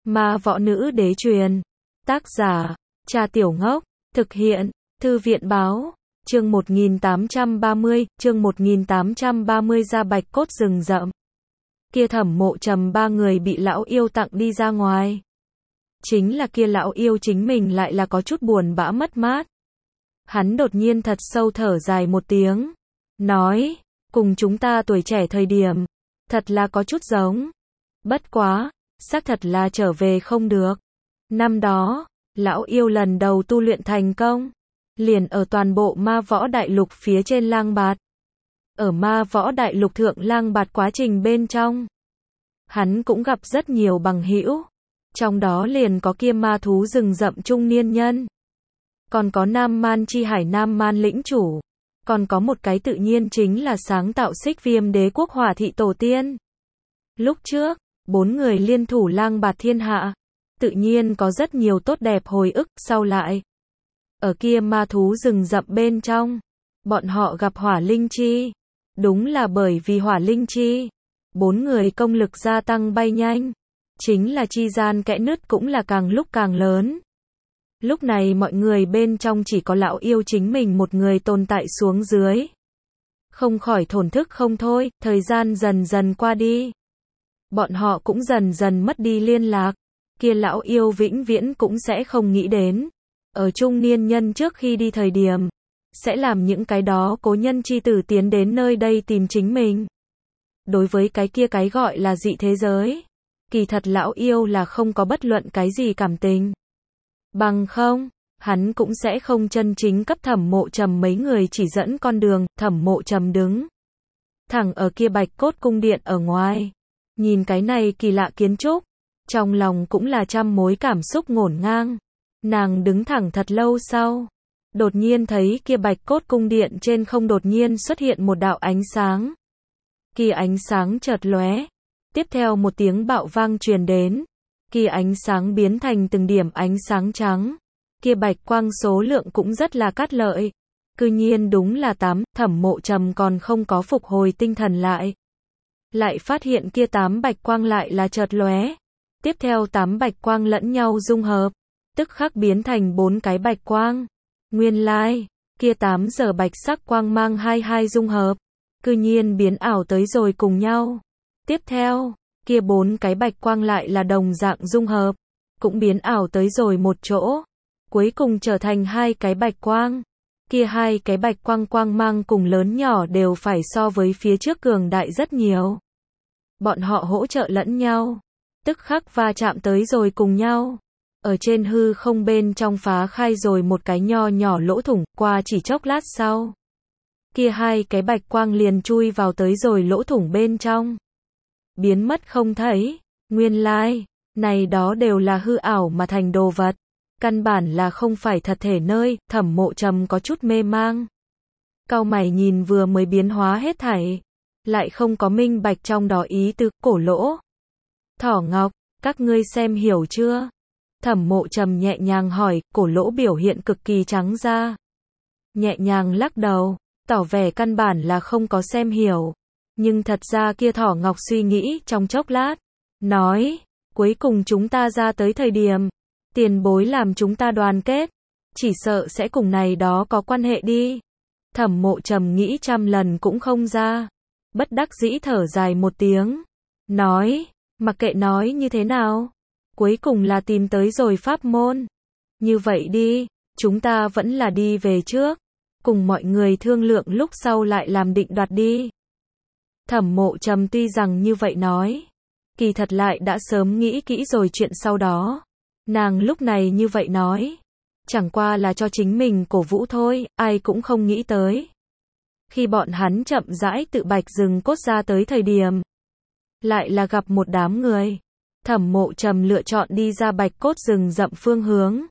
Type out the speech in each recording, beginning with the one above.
Ma võ nữ đế truyền. Tác giả, Trà Tiểu Ngốc. Thực hiện, Thư viện báo. Chương 1830, chương 1830 ra bạch cốt rừng rậm. Kia Thẩm Mộ Trầm ba người bị lão yêu tặng đi ra ngoài. Chính là kia lão yêu chính mình lại là có chút buồn bã mất mát. Hắn đột nhiên thật sâu thở dài một tiếng. Nói, cùng chúng ta tuổi trẻ thời điểm. Thật là có chút giống. Bất quá, xác thật là trở về không được. Năm đó, lão yêu lần đầu tu luyện thành công. Liền ở toàn bộ ma võ đại lục phía trên Lang Bạt. Ở ma võ đại lục thượng Lang Bạt quá trình bên trong. Hắn cũng gặp rất nhiều bằng hữu. Trong đó liền có kia ma thú rừng rậm trung niên nhân. Còn có Nam Man chi hải Nam Man lĩnh chủ. Còn có một cái tự nhiên chính là sáng tạo Xích Viêm đế quốc Hỏa thị tổ tiên. Lúc trước, 4 người liên thủ Lang Bạt thiên hạ. Tự nhiên có rất nhiều tốt đẹp hồi ức sau lại. Ở kia ma thú rừng rậm bên trong, bọn họ gặp Hỏa Linh Chi. Đúng là bởi vì Hỏa Linh Chi, 4 người công lực gia tăng bay nhanh. Chính là chi gian kẽ nứt cũng là càng lúc càng lớn. Lúc này mọi người bên trong chỉ có lão yêu chính mình một người tồn tại xuống dưới. Không khỏi thổn thức không thôi, thời gian dần dần qua đi. Bọn họ cũng dần dần mất đi liên lạc. Kia lão yêu vĩnh viễn cũng sẽ không nghĩ đến. Ở trung niên nhân trước khi đi thời điểm, sẽ làm những cái đó cố nhân chi tử tiến đến nơi đây tìm chính mình. Đối với cái kia cái gọi là dị thế giới, kỳ thật lão yêu là không có bất luận cái gì cảm tình. Bằng không, hắn cũng sẽ không chân chính cấp Thẩm Mộ Trầm mấy người chỉ dẫn con đường. Thẩm Mộ Trầm đứng thẳng ở kia bạch cốt cung điện ở ngoài. Nhìn cái này kỳ lạ kiến trúc, trong lòng cũng là trăm mối cảm xúc ngổn ngang. Nàng đứng thẳng thật lâu sau, đột nhiên thấy kia bạch cốt cung điện trên không đột nhiên xuất hiện một đạo ánh sáng. Kia ánh sáng chợt lóe, tiếp theo một tiếng bạo vang truyền đến. Kia ánh sáng biến thành từng điểm ánh sáng trắng. Kia bạch quang số lượng cũng rất là cát lợi. Cư nhiên đúng là 8, Thẩm Mộ Trầm còn không có phục hồi tinh thần lại. Lại phát hiện kia 8 bạch quang lại là chợt lóe. Tiếp theo 8 bạch quang lẫn nhau dung hợp. Tức khắc biến thành 4 cái bạch quang. Nguyên lai, kia 8 giờ bạch sắc quang mang 22 dung hợp. Cư nhiên biến ảo tới rồi cùng nhau. Tiếp theo, kia 4 cái bạch quang lại là đồng dạng dung hợp. Cũng biến ảo tới rồi một chỗ. Cuối cùng trở thành 2 cái bạch quang. Kia 2 cái bạch quang quang mang cùng lớn nhỏ đều phải so với phía trước cường đại rất nhiều. Bọn họ hỗ trợ lẫn nhau. Tức khắc va chạm tới rồi cùng nhau. Ở trên hư không bên trong phá khai rồi một cái nho nhỏ lỗ thủng. Qua chỉ chốc lát sau, kia 2 cái bạch quang liền chui vào tới rồi lỗ thủng bên trong. Biến mất không thấy. Nguyên lai, này đó đều là hư ảo mà thành đồ vật. Căn bản là không phải thật thể nơi. Thẩm Mộ Trầm có chút mê mang. Cau mày nhìn vừa mới biến hóa hết thảy. Lại không có minh bạch trong đó ý tứ. Cổ Lỗ, Thỏ Ngọc, các ngươi xem hiểu chưa? Thẩm Mộ Trầm nhẹ nhàng hỏi. Cổ Lỗ biểu hiện cực kỳ trắng da. Nhẹ nhàng lắc đầu, tỏ vẻ căn bản là không có xem hiểu. Nhưng thật ra kia Thỏ Ngọc suy nghĩ trong chốc lát. Nói, cuối cùng chúng ta ra tới thời điểm, tiền bối làm chúng ta đoàn kết. Chỉ sợ sẽ cùng này đó có quan hệ đi. Thẩm Mộ Trầm nghĩ trăm lần cũng không ra. Bất đắc dĩ thở dài một tiếng. Nói, mặc kệ nói như thế nào. Cuối cùng là tìm tới rồi pháp môn. Như vậy đi, chúng ta vẫn là đi về trước. Cùng mọi người thương lượng lúc sau lại làm định đoạt đi. Thẩm Mộ Trầm tuy rằng như vậy nói, kỳ thật lại đã sớm nghĩ kỹ rồi chuyện sau đó. Nàng lúc này như vậy nói, chẳng qua là cho chính mình cổ vũ thôi, ai cũng không nghĩ tới. Khi bọn hắn chậm rãi tự bạch rừng cốt ra tới thời điểm, lại là gặp một đám người. Thẩm Mộ Trầm lựa chọn đi ra bạch cốt rừng rậm phương hướng.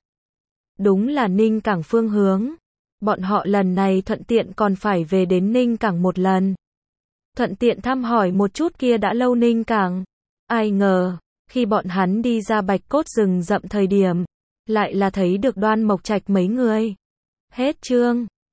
Đúng là Ninh Cảng phương hướng. Bọn họ lần này thuận tiện còn phải về đến Ninh Cảng một lần. Thuận tiện thăm hỏi một chút kia đã lâu Ninh Cảng. Ai ngờ, khi bọn hắn đi ra bạch cốt rừng rậm thời điểm, lại là thấy được Đoan Mộc Trạch mấy người. Hết chương.